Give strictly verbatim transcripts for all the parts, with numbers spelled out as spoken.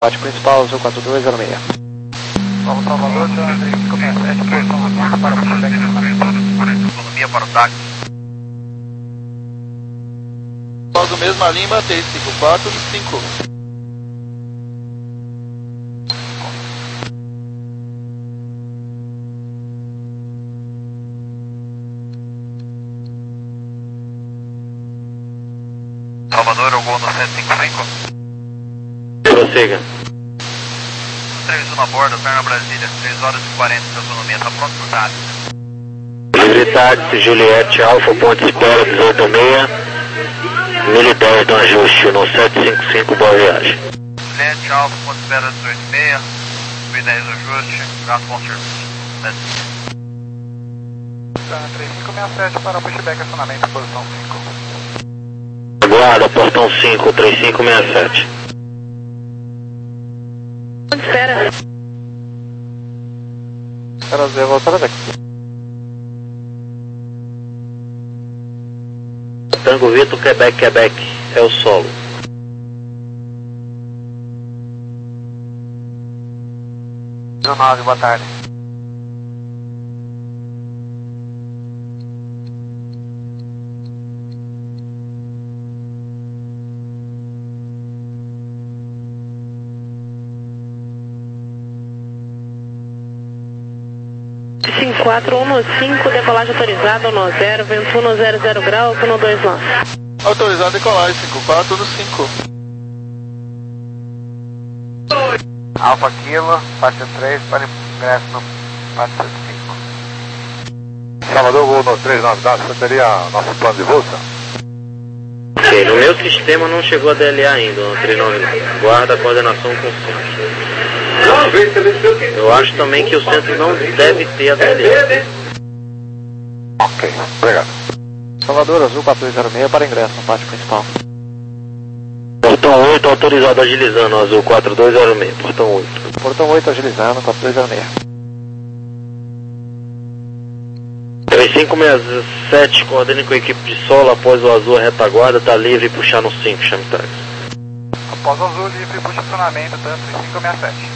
Parte principal, Azul quatro dois zero seis. Vamos Salvador, três cinco seis sete, posição cinco para o pushback estacionamento. Economia para o táxi. Pausa mesma Lima, três cinco quatro cinco. Salvador, o gol no sete cinco cinco. Prossiga. três um a bordo, perna Brasília, três horas e quarenta de autonomia, tá pronto pro táxi. Livre táxi, Juliette, Alfa, ponte espera, dezoito seis, mil e dez do ajuste no sete cinco cinco, boa viagem. Juliette, Alfa, ponte espera, dezoito seis, mil e dez ajuste, gasto bom serviço. três cinco seis sete para o pushback estacionamento, posição cinco. Aguarda, portão cinco, três cinco seis sete. Espera. Espera, Zé, volta daqui. Tango Vitor, Quebec, Quebec, é o solo. nove, boa tarde. cinco quatro um no cinco, decolagem autorizada no zero, vento um zero zero grau, no dois nove. Autorizado decolagem, cinco quatro no cinco. Alfa Kilo, parte três para ingresso no parte cinco. Salvador, voo no três nove, dá, você teria nosso plano de voo? Ok, no meu sistema não chegou a D L A ainda, no três nove não. Guarda a coordenação com o centro. Eu acho também que o centro não deve ter a D L A. Ok, obrigado. Salvador, Azul quatro dois zero seis para ingresso na parte principal. Portão oito autorizado agilizando, Azul quatro dois zero seis, portão oito. Portão oito agilizando, quatro dois zero seis. três cinco seis sete, coordene com a equipe de solo após o Azul, a retaguarda está livre e puxar no cinco, chame táxi. Após o Azul, livre puxa estacionamento, tanto três cinco seis sete.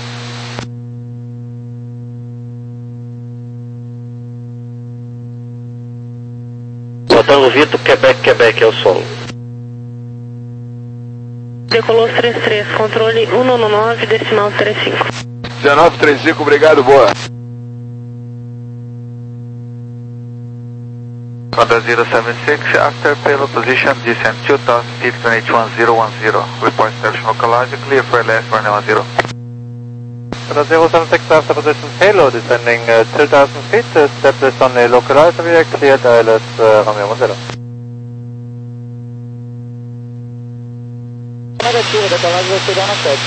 Tango Vitor, Quebec, Quebec, é o solo. Decolou três três, controle um nove, decimal trinta e cinco. dezenove trinta e cinco, obrigado, boa. Honda zero seven six, after payload position, descend two thousand feet, twenty one zero one zero. Report station localized, clear for last running one zero. zero seven six after position payload descending uh, two thousand feet, uh, established on the localized, we are cleared I L S uh, Romeo one zero. Negativa, decolagem vai chegar na sete,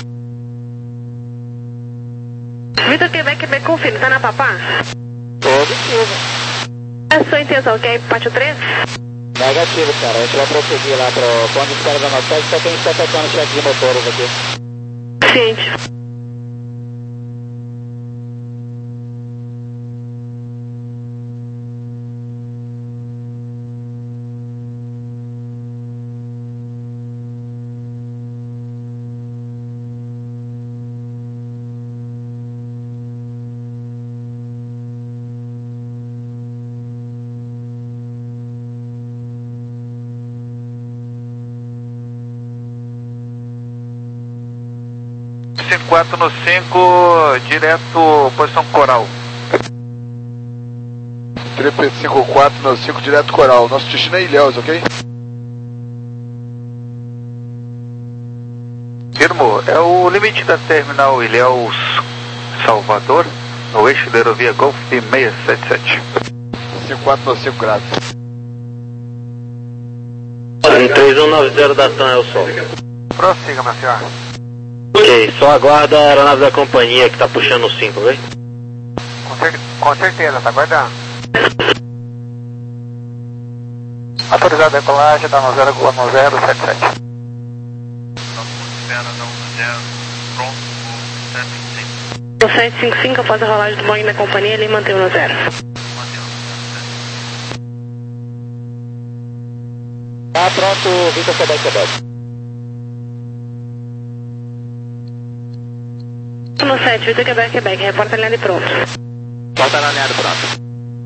cara. Vitor Quebec, Quebec, confirma, tá na papá? Positivo. É a sua intenção, quer ir pro pátio três? Negativo, cara. A gente vai prosseguir lá pro ponto de espera da nossa sede, só que a gente tá tocando cheque de motores aqui. Ciente. cinco quatro no cinco, direto, posição coral. Triple cinco quatro no cinco, direto coral. Nosso destino é Ilhéus, ok? Firmo, é o limite da terminal Ilhéus Salvador, no eixo da aerovia Golf seis sete sete. cinco quatro no cinco, graças. três um nove zero da TAM é o solo. Prossiga, meu senhor. Ok, só aguarda a aeronave da companhia que tá puxando o cinco, ok? Com, cer com certeza, tá aguardando. Autorizado a decolagem, tá no zero zero sete sete. Espera, não, zero, pronto, sete cinco. No sete cinco cinco, após a rolagem do Boeing na companhia, ele mantém no zero. Tá pronto, Vitor Quebec, Quebec. um sete, oito Quebec, Quebec, reporta alinhado e pronto. Porta alinhado pronto.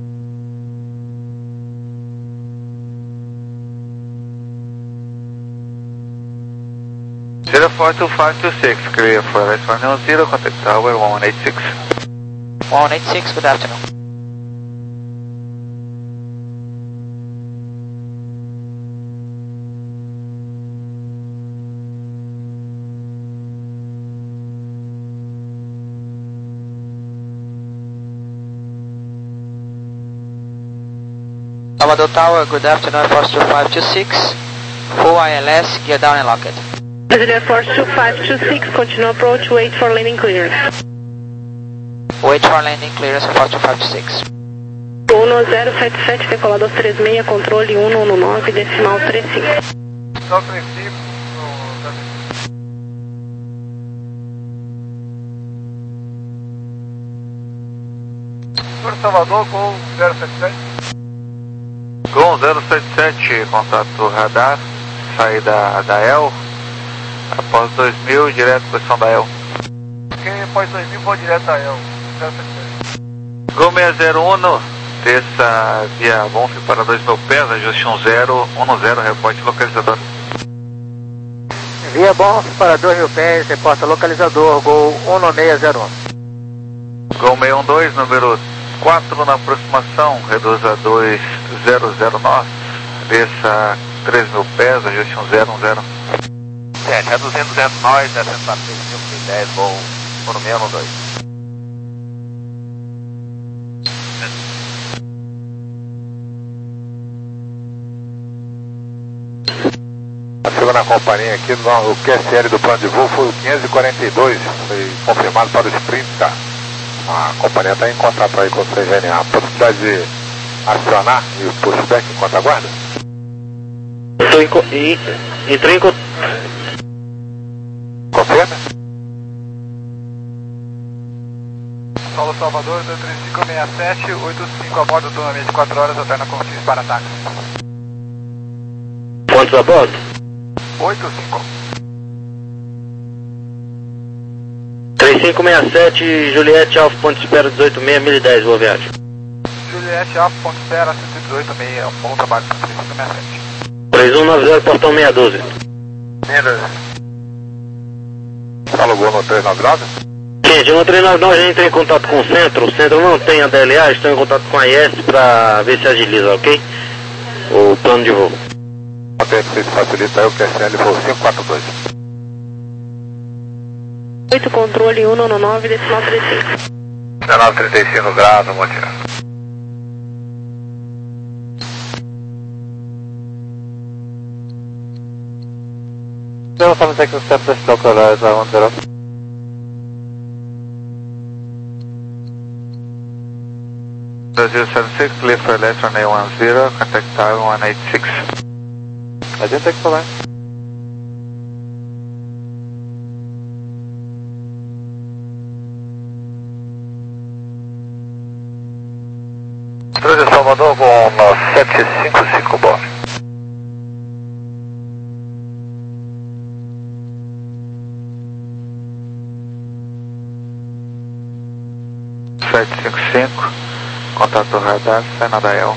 zero four two five two six, clear for L S one one zero, contact tower one one eight six. one one eight six, good afternoon. Salvador Tower, good afternoon, Force two five two six, full I L S, gear down and locked. Brasilia Force two five two six, continue approach, wait for landing clearance. Wait for landing clearance, Force two five two six. um zero sete sete, decolador três seis, controle um um nove, decimal três cinco. Só princípio. Senhor Salvador, Gol zero sete sete. Gol zero sete sete, contato radar, saída da E L, após dois mil, direto posição da E L. Ok, após dois mil, vou direto da E L, zero sete sete. Gol seis zero um, desça via Bonf para dois mil pés, ajuste um zero um zero, reporte localizador. Via Bonf para dois mil pés, reporta localizador, Gol um seis zero um. Gol seis um dois, número quatro na aproximação, reduza dois zero zero nós, desça três mil pés, ajuste um zero um zero. Sete, reduzindo duzentos nós, descendo para três mil dez, Gol um seis um dois. Chegou na companhia aqui, no, o Q S L do plano de voo foi o quinhentos e quarenta e dois, foi confirmado para o sprint, tá? A companhia está em contato aí com o C G N A. A possibilidade de acionar e o pushback enquanto aguarda? Estou em, em, entrei em contato. Confirma? Solo Salvador, dois três cinco seis sete, oito cinco a bordo, turma vinte e quatro horas, alterna com X para ataque. Quantos a bordo? oito cinco. três cinco seis sete, Juliette Alfa, ponto de espera dezoito seis, mil e dez, boa viagem. Juliette Alfa, ponto de espera cento e dezoito seis, um bom trabalho, três cinco seis sete. três um nove zero, portão seis um dois. Fala o Gol no três nove nove? Gente, no três nove nove a gente entra em contato com o centro, o centro não tem a D L A, estou em contato com a I S para ver se agiliza, ok? O plano de voo. Ok, se facilita aí o Q S L voo cinco quatro dois. oito, controle um um nove, decimal três cinco. dezenove trinta e cinco graus, Monteiro. zero seven six, establish localizer one zero. Brasil seven six, clear for L S one one zero, contact tower one eight six. I didn't take the line. Brasil Salvador, Gol sete cinco cinco, bom. sete cinco cinco, contato radar, sai na D L.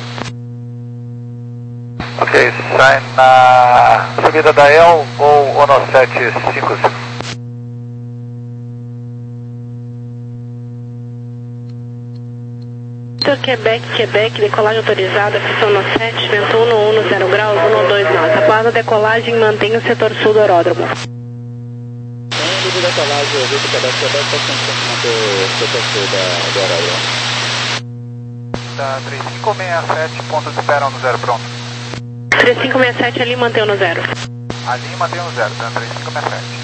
Ok, sai na subida da E L, Gol um sete cinco cinco. Quebec, Quebec, decolagem autorizada, pistão no sete, vento um um zero graus, um dois nós. Após a decolagem, mantenha o setor sul do aeródromo. Sem de decolagem, eu vi que o Quebec, Quebec está sempre manter o setor sul do aeródromo. Da três cinco seis sete, ponto de espera um zero, pronto. três cinco seis sete ali, mantém no zero. Ali mantém um zero, da três cinco seis sete.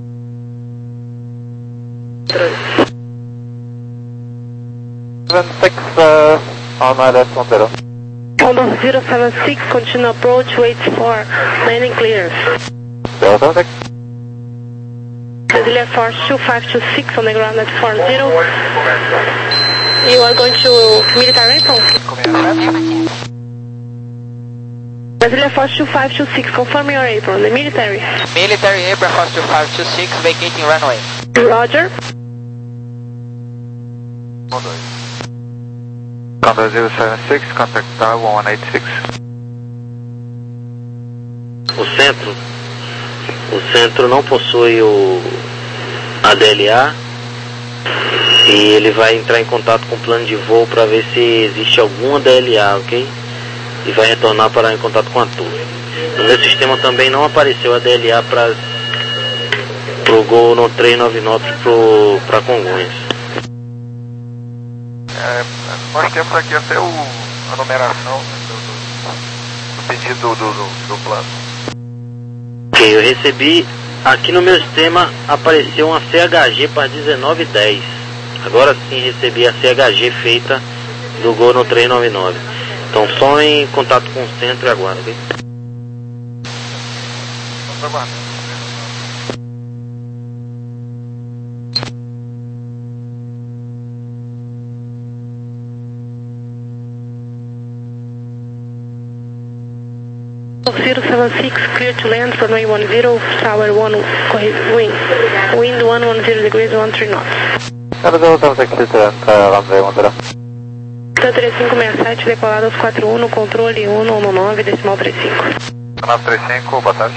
seven six, uh, on L S one zero. Condor zero seven six, continue approach, wait for landing clearance. zero seven six. Brasilia Force two five two six on the ground at four zero. You are going to military apron? Brasilia Force two five two six, confirm your apron, the military. Military apron, Force two five two six, vacating runway. Roger. Condor zero seven six, contact Tower one one eight six. O centro, o centro não possui o a D L A e ele vai entrar em contato com o plano de voo para ver se existe alguma D L A, ok? E vai retornar para em contato com a torre. No meu sistema também não apareceu a D L A para o Gol no trezentos e nove nove para Congonhas. É, nós temos aqui até o, a numeração do, do, do pedido do, do, do plano. Ok, eu recebi, aqui no meu sistema apareceu uma C H G para dezenove dez. Agora sim recebi a C H G feita do Gol no trezentos e nove nove. Então só em contato com o centro e agora, ok? zero seven six, clear to land, runway one zero, tower one, wind, wind one one zero degrees, one three knots. zero zero seven six, clear to land, runway one zero. três cinco seis sete, decolado aos quatro um, controle um um nove, decimal trinta e cinco. nove três cinco, boa tarde.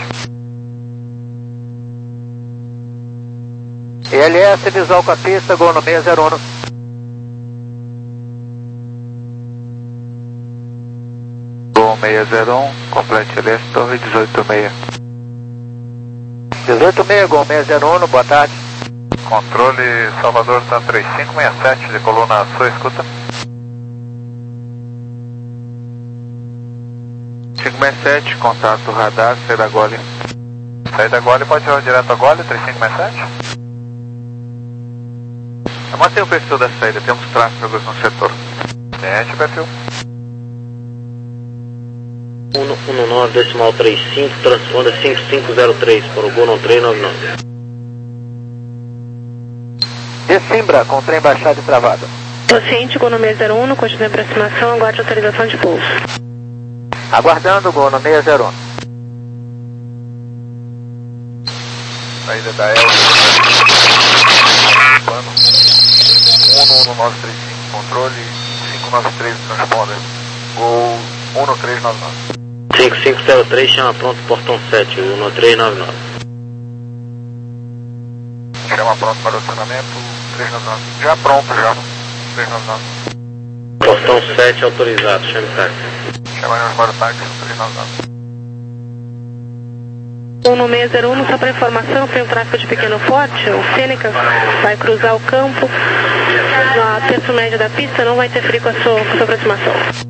I L S, visual com a pista, Gol no seis zero um. Gol seis zero um, complete L S, torre dezoito seis. dezoito seis, Gol seis zero um, boa tarde. Controle Salvador tá três cinco seis sete, decolou na sua escuta. cinco seis sete, contato radar, saída Gole. Saída Gole, pode ir direto a Gole, três cinco seis sete? Eu mantenho o perfil da saída, temos tráfego no setor. Tente o perfil. um nove decimal trinta e cinco, transponda cinco cinco zero três para o Gol no trezentos e noventa e nove. Descimbra, com trem baixado e travado. Paciente, Gol no seis zero um, continua a aproximação, aguarde autorização de pouso. Aguardando, Gol no seis zero um. Saída da L. Plano. um um nove três cinco, controle cinco nove três, transponder. Gol um no trezentos e noventa e nove. cinco cinco zero três, chama pronto, portão sete, um no trezentos e noventa e nove. Chama pronto para o acionamento, trezentos e noventa e nove. Já pronto, já. trezentos e noventa e nove. Portão sete autorizado, chame táxi. Chamaremos para o táxi, trezentos e noventa e nove. um no seis zero um, só para informação, tem um tráfego de pequeno porte, o Fênix vai cruzar o campo, no terço médio da pista, não vai interferir com a sua, com a sua aproximação.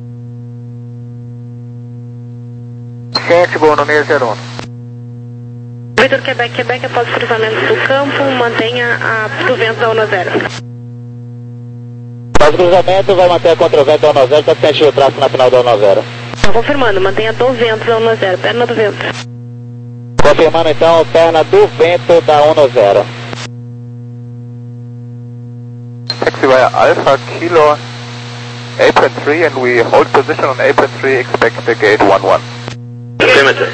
Sete, Gol no seis zero um. Vitor Quebec, Quebec, após o cruzamento do campo, mantenha a do vento da ONU zero. Após o cruzamento, vai manter a contravento da ONU zero, está sentindo o tráfego na final da ONU zero. Confirmando, mantenha do vento da ONU zero, perna do vento. Confirmando então, perna do vento da ONU zero. Taxi via Alpha Kilo apron three and we hold position on apron three, expect the gate one one. Affirmative.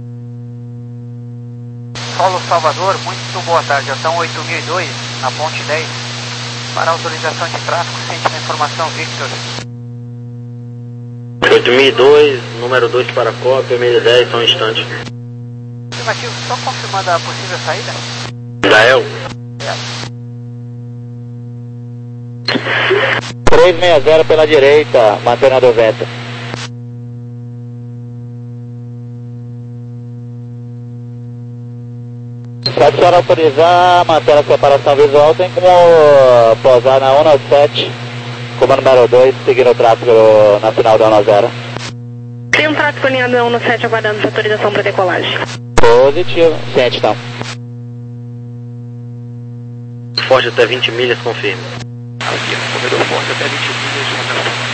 Paulo Salvador, muito boa tarde. Ação oito mil e dois, na ponte dez. Para autorização de tráfego, sente a informação, Victor. oito mil e dois, número dois para cópia, meio dez, só um instante. Afirmativo, só confirmando a possível saída? Gael. trezentos e sessenta pela direita, mantendo a do vento. Se a senhora autorizar, manter a separação visual, tem como pousar na ONU sete, como número dois, seguindo o tráfego na final da ONU zero. Tem um tráfego alinhado na ONU sete aguardando essa autorização para decolagem. Positivo, sente então. Forte até vinte milhas, confirme. Aqui, corredor forte até vinte milhas de moderação.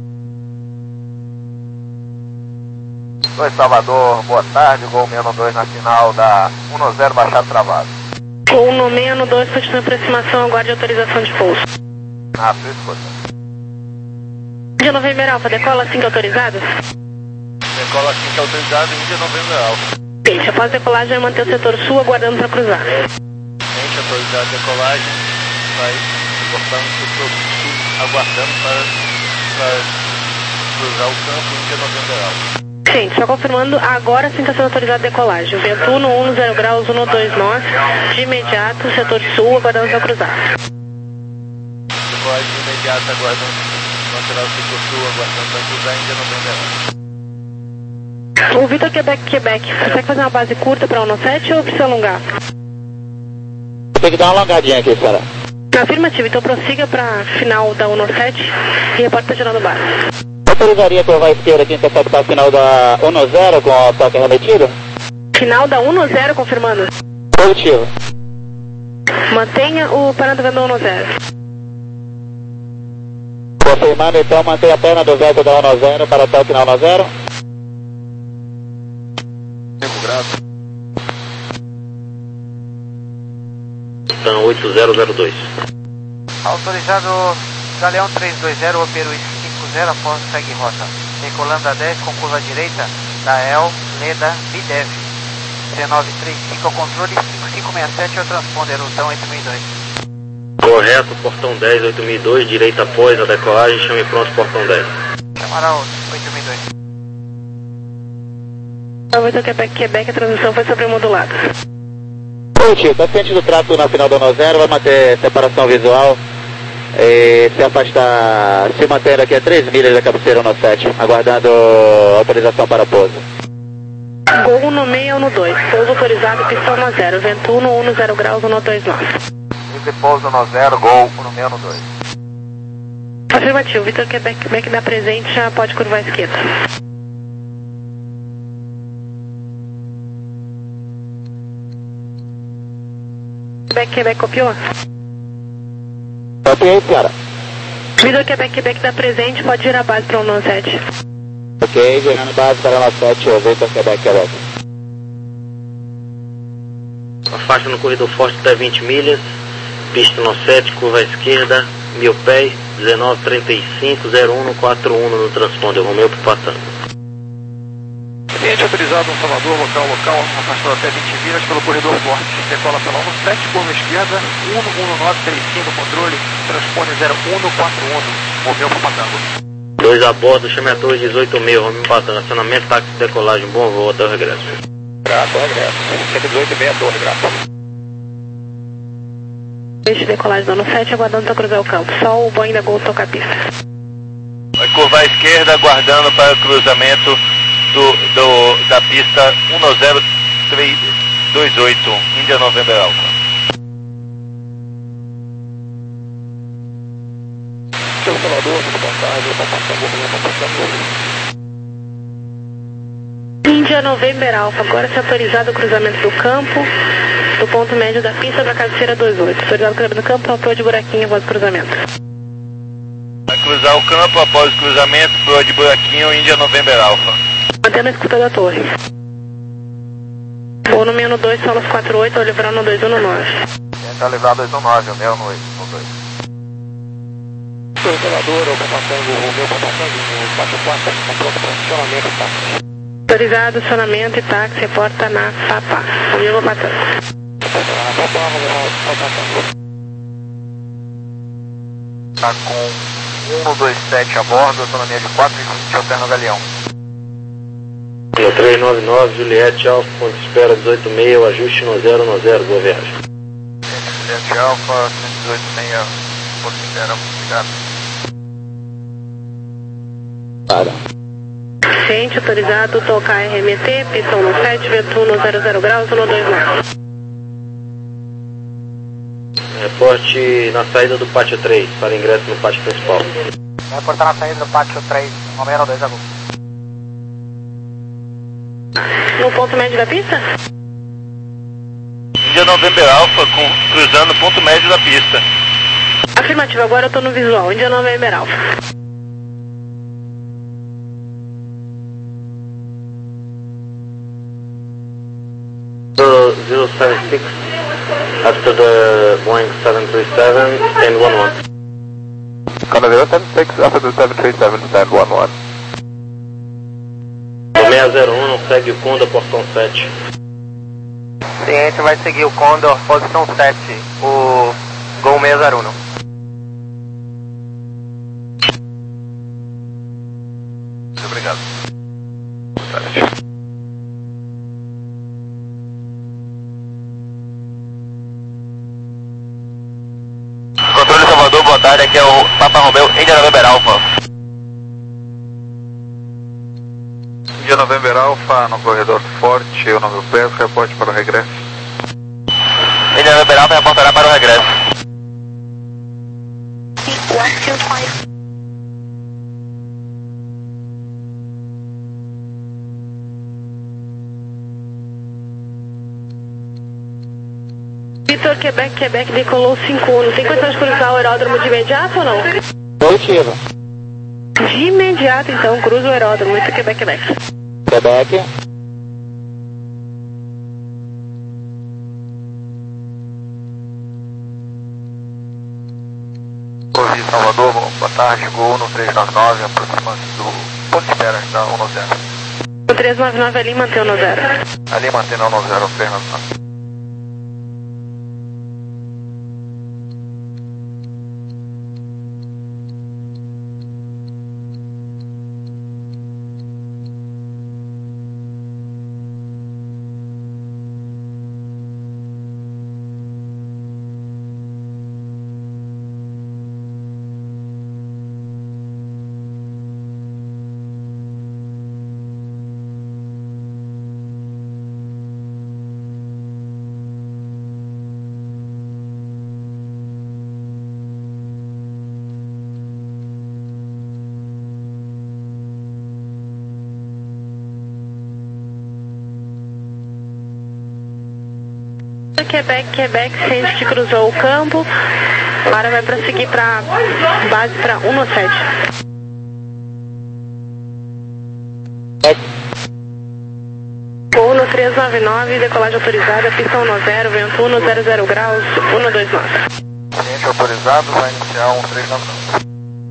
dois Salvador, boa tarde, Gol menos dois na final da um zero baixado travado. Gol no menos dois, continua a aproximação, aguarde autorização de pouso. Na sua escuta. Índia November Alfa, decola assim que autorizado? Decola assim que autorizado, Índia November Alfa. Gente, após a decolagem vai manter o setor sul aguardando para cruzar. Gente, autorizado a decolagem, vai reportando o setor sul. aguardando para, para cruzar o campo Índia November Alfa. Gente, só confirmando, agora sim está sendo autorizado a decolagem. Vento um um zero graus, um dois nove, de imediato, setor sul, aguardando para cruzar. Decolagem de imediato, aguardando, lateral setor sul, aguardando para cruzar Índia November Alfa. O Vitor Quebec, Quebec, você quer fazer uma base curta para um sete ou precisa alongar? Tem que dar uma alongadinha aqui, senhora. Afirmativo, então prossiga para final da um sete e reporta girando base. Autorizaria curvar a esquerda aqui, interceptar para a final da um zero com o toque remetido? Final da um zero, confirmando. Positivo. Mantenha o parâmetro do um zero. Confirmando, então, mantenha a perna do vento da um zero para toque na um zero. Tempo grave. Então, oito zero zero dois. Autorizado Galeão três dois zero, opero cinco zero, após segue rota. Decolando a dez com curva direita, da El, Leda, Bidev. C nove três cinco ao controle, cinco cinco seis sete ao transponder, Lutão oito mil e dois. Correto, portão dez, oito mil e dois, direita após a decolagem, chame pronto, portão dez. Chamará o oito mil e dois. Vitor Quebec, Quebec, a transmissão foi sobremodulada. Positivo, está frente do tráfego na final da um zero, vai manter separação visual e se afastar, se manter aqui a três milhas da cabeceira um sete, aguardando autorização para pouso. Gol no meio no dois, pouso autorizado, pistão no zero, vento um um zero graus, um dois nove. Livre pouso no zero, gol no meio no dois. Afirmativo, Vitor Quebec, Quebec dá presente, já pode curvar a esquerda. Quebec, Quebec, copiou? Copiei, senhora. Vitor Quebec, Quebec dá presente, pode girar a base para um sete. Ok, girando base para um sete, Vitor Quebec, Quebec. A faixa no corredor forte até vinte milhas, pista no sete, curva à esquerda, mil pés, dezenove trinta e cinco, zero um quatro um no transponder, Romeu para Patango. Cliente autorizado no Salvador, local, local, afastado até vinte milhas pelo corredor forte. Decola pela um sete, curva esquerda, um um nove três cinco, controle, transpone zero um quatro um, Romeu para Patango. dois a bordo, chame a torre dezoito mil, Romeu Patango, acionamento, táxi, decolagem, bom voo, até o regresso. Grato, regresso, cento e dezoito e meia, torre, grato. Deixe decolagem do um sete, aguardando para cruzar o campo, só o Boeing da Gol toca a pista. Vai curvar à esquerda, aguardando para o cruzamento do, do, da pista um zero três dois oito, Índia November Alfa. Seu Salvador, boa tarde, eu vou passar o Índia November Alfa, agora se autorizado o cruzamento do campo, do ponto médio da pista para a cabeceira dois oito. Autorizado o cruzamento do campo, apoio de buraquinho após o cruzamento. Vai cruzar o campo após o cruzamento, proa de buraquinho, Índia November Alfa. Mantendo a escuta da torre. Vou no menos dois, solos quatro oito, ou livrar no dois um nove. Tenta livrar dois um nove, o meu no dois. Seu Salvador, eu vou passando o meu para Patango, quatro quatro, está pronto para acionamento e táxi. Autorizado, acionamento e táxi, reporta na Papá. Romeu para Patango. Na Papá, Romeu para Patango. Está com um dois sete a bordo, autonomia de quatro e vinte, alterno Galeão. No três nove nove, Juliette Alfa, ponto de espera dezoito meio, ajuste no zero no zero, boa viagem. Juliette Alfa, cento e dezoito e meia, ponto de espera, obrigado. Para. Gente, autorizado, tocar R M T, pistão no sete, vento um zero zero graus, um dois nove. Reporte na saída do pátio três, para ingresso no pátio principal. Vai reportar na saída do pátio três, Romeu dois Agu. No ponto médio da pista? Índia November Alfa, com, cruzando o ponto médio da pista. Afirmativo, agora eu estou no visual, Índia November Alfa. So, zero seven six, after the Boeing seven three seven, and one one. Contact zero seven six, after the seven three seven, stand one one. O seis zero um não segue o Condor, portão sete. Cliente vai seguir o Condor, posição sete, o Gol seis zero um. boa tarde, aqui é o Papa Romeu, India November Alpha. India November Alpha, no corredor forte, o nome do peso, reporte para o regresso. India November Alpha reportará para o regresso. Vitor, Quebec, Quebec, decolou cinco um. Tem condição de cruzar o aeródromo de imediato ou não? Positivo. De imediato, então, cruza o aeródromo. Vitor, Quebec, Quebec. Quebec. Ouvi Salvador, boa tarde, Gol no três nove nove, aproximando-se do ponto de espera da um nove zero. O três nove nove ali mantém o no zero. Ali mantendo o um nove zero, três nove nove. Quebec, Quebec, sente que cruzou o campo. Agora vai prosseguir para base para um no sete. um no três nove nove, decolagem autorizada, pista um no zero, vento um no zero zero graus, um no dois nove. Cliente autorizado, vai iniciar um três nove nove.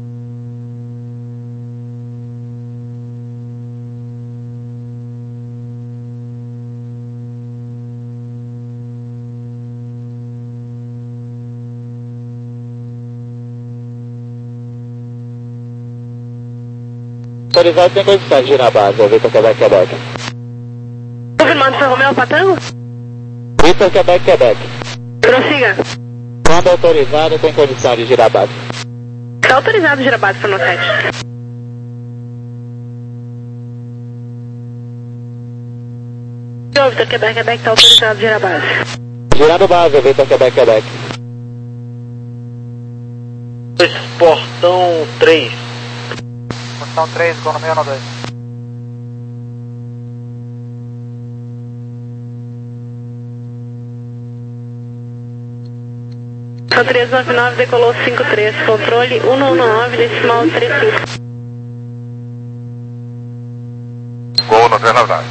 Autorizado tem condições de girar a base, Vitor Quebec, Quebec. Confirmando, São Romeu, Patango? Vitor Quebec, Quebec. Prossiga. Quando autorizado tem condição de girar a base. Está autorizado girar a base para o sete. Vitor Quebec, Quebec, está autorizado girar a base. Girando base, Vitor Quebec, Quebec. Portão três. Portão três, Gol no meio no dois. Portão três nove nove, decolou cinco três, controle um nove nove, decimal três cinco. Gol no três nove nove.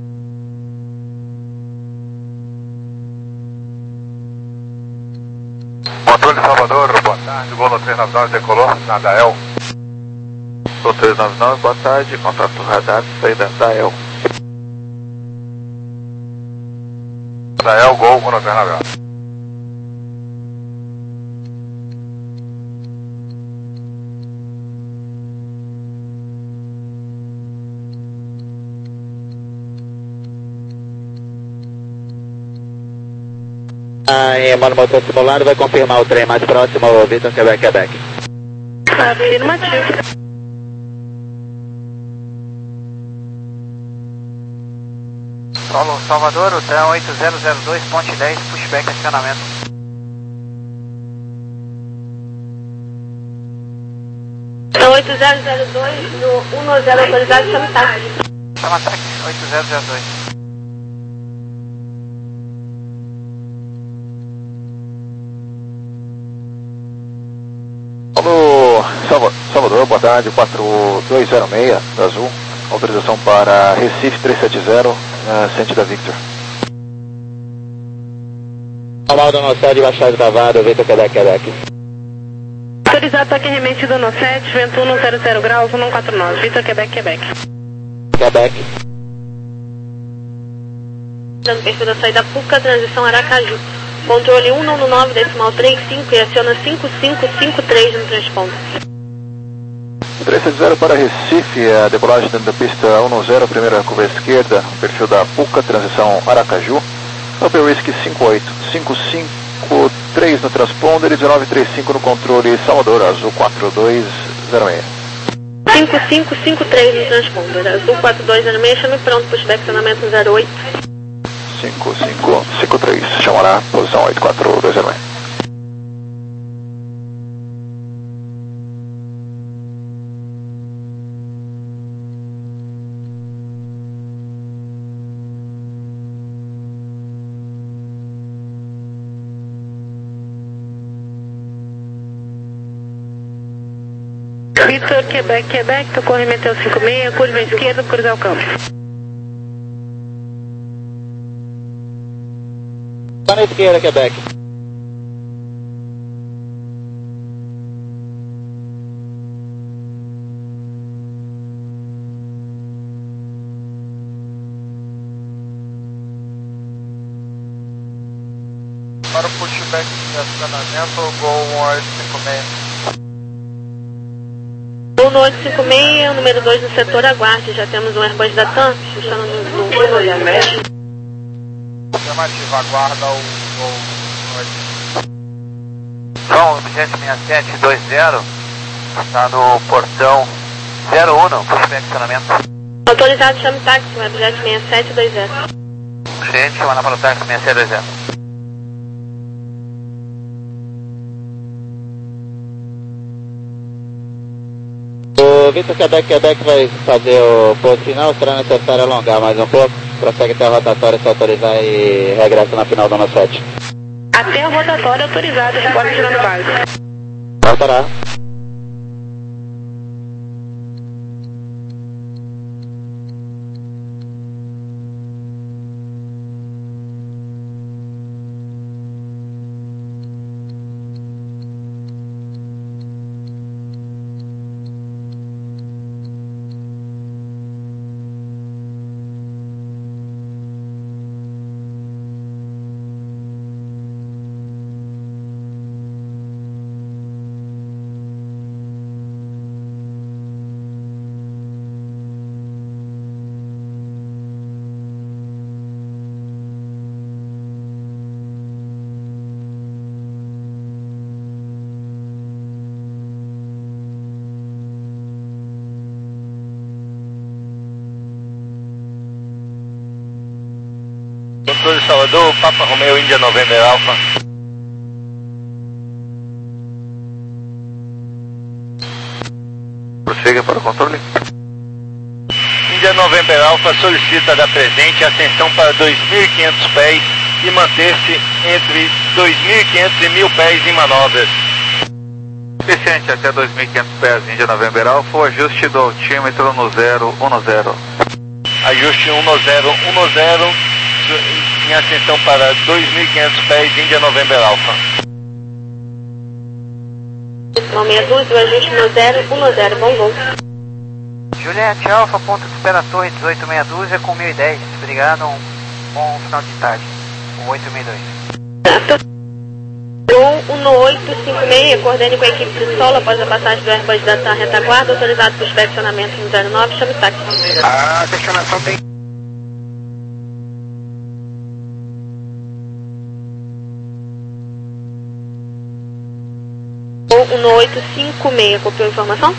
Controle Salvador, boa tarde, Gol no três nove nove, decolou, na Dael. Gol três nove nove, boa tarde, contato radar, saída da E L. Dael, Gol, Gol no três nove nove. Aí, mano, motor simulado vai confirmar o trem mais próximo ao Vitor Quebec, Quebec. Afirmativo. Solo Salvador, o tram oito zero zero dois, ponte dez, pushback acionamento. Tram oito zero zero dois, no um no zero autorizado, chama táxi. Chama táxi, oito zero zero dois. Alô, Salva, Salvador, boa tarde, quatro dois zero seis, da Azul. Autorização para Recife trezentos e setenta, uh, Centro da Victor. Normal do nosso de baixada gravado, Vitor Quebec, Quebec. Autorizado ataque remetido no sete, vento um no zero zero graus, um quatro nove, Vitor Quebec, Quebec. Quebec. Dando perfil da saída Puca, transição Aracaju. Controle um nove nove, decimal três cinco e aciona cinco cinco cinco três no transponder. trezentos e setenta para Recife, a decolagem dentro da pista um nove zero, primeira curva esquerda, perfil da Puca, transição Aracaju. Upper Risk cinco oito cinco cinco três no transponder e dezenove trinta e cinco no controle Salvador, Azul quatro dois zero seis. cinco cinco cinco três no transponder, Azul quatro dois zero seis, chame pronto, pushback acionamento zero oito. cinco cinco cinco três, chamará, posição oito quatro dois zero seis. Vitor, Quebec, Quebec, socorre Meteu cinco seis, curva esquerda, cruzar o campo. Tá na esquerda, Quebec. Para o pushback de acionamento, Gol oito cinco seis. Gol no oito cinco seis, número dois no setor, aguarde, já temos um Airbus da TAM, estando no no Afirmativa, aguarda o Gol oito. Então, objeto seis sete dois zero, está no portão zero um, pushback acionamento. Autorizado, chame táxi, objeto seis sete dois zero. Cliente, chamando para o táxi seis sete dois zero. O Vitor Quebec, Quebec vai fazer o pouso final, será necessário alongar mais um pouco. Prossegue até a rotatória se autorizar e regressa na final do ano sete. Até a rotatória autorizada, rebordo girando base. Voltará. Controle Salvador, Papa Romeo, Índia November Alpha. Prossiga para o controle. Índia November Alpha solicita da presente ascensão para dois mil e quinhentos pés e manter-se entre dois mil e quinhentos e mil pés em manobras. Suficiente até dois mil e quinhentos pés, Índia November Alpha, o ajuste do altímetro no zero um zero. Ajuste um zero um zero. Em ascensão para dois mil e quinhentos pés, Índia November Alpha. Meia dúzia, o ajuste no zero um zero, bom voo. Juliette Alfa, ponto de espera torre dezoito meia dúzia com mil e dez. Obrigado, um bom final de tarde. Um oito seis dois. Gol um oito cinco seis, coordene com a equipe de solo após a passagem do Airbus da TAM retaguarda, autorizado para o inspecionamento no zero nove, chame táxi. A destinação tem... um oito cinco seis, copiou a informação?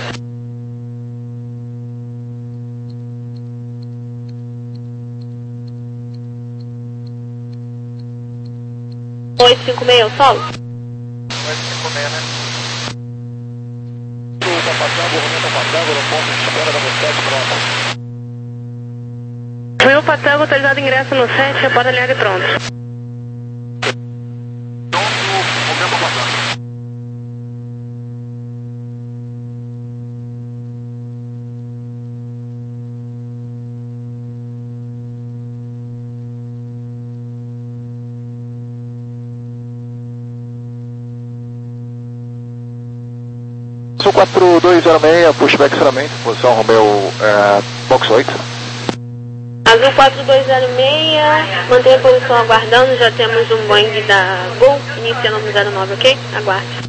oito cinco seis, o solo? oito cinco seis, né? Tá passando, o Romeu tá passando, no ponto de espera da sete, pronto. Romeu Patango, autorizado ingresso no sete, reporta alinhado e pronto. Pronto, Romeu tá passando. Sul quatro dois zero seis, pushback acionamento, posição Romeu, é, box oito. Azul quatro dois zero seis, mantenha a posição aguardando, já temos um Boeing da Gol, iniciando no zero nove, ok? Aguarde.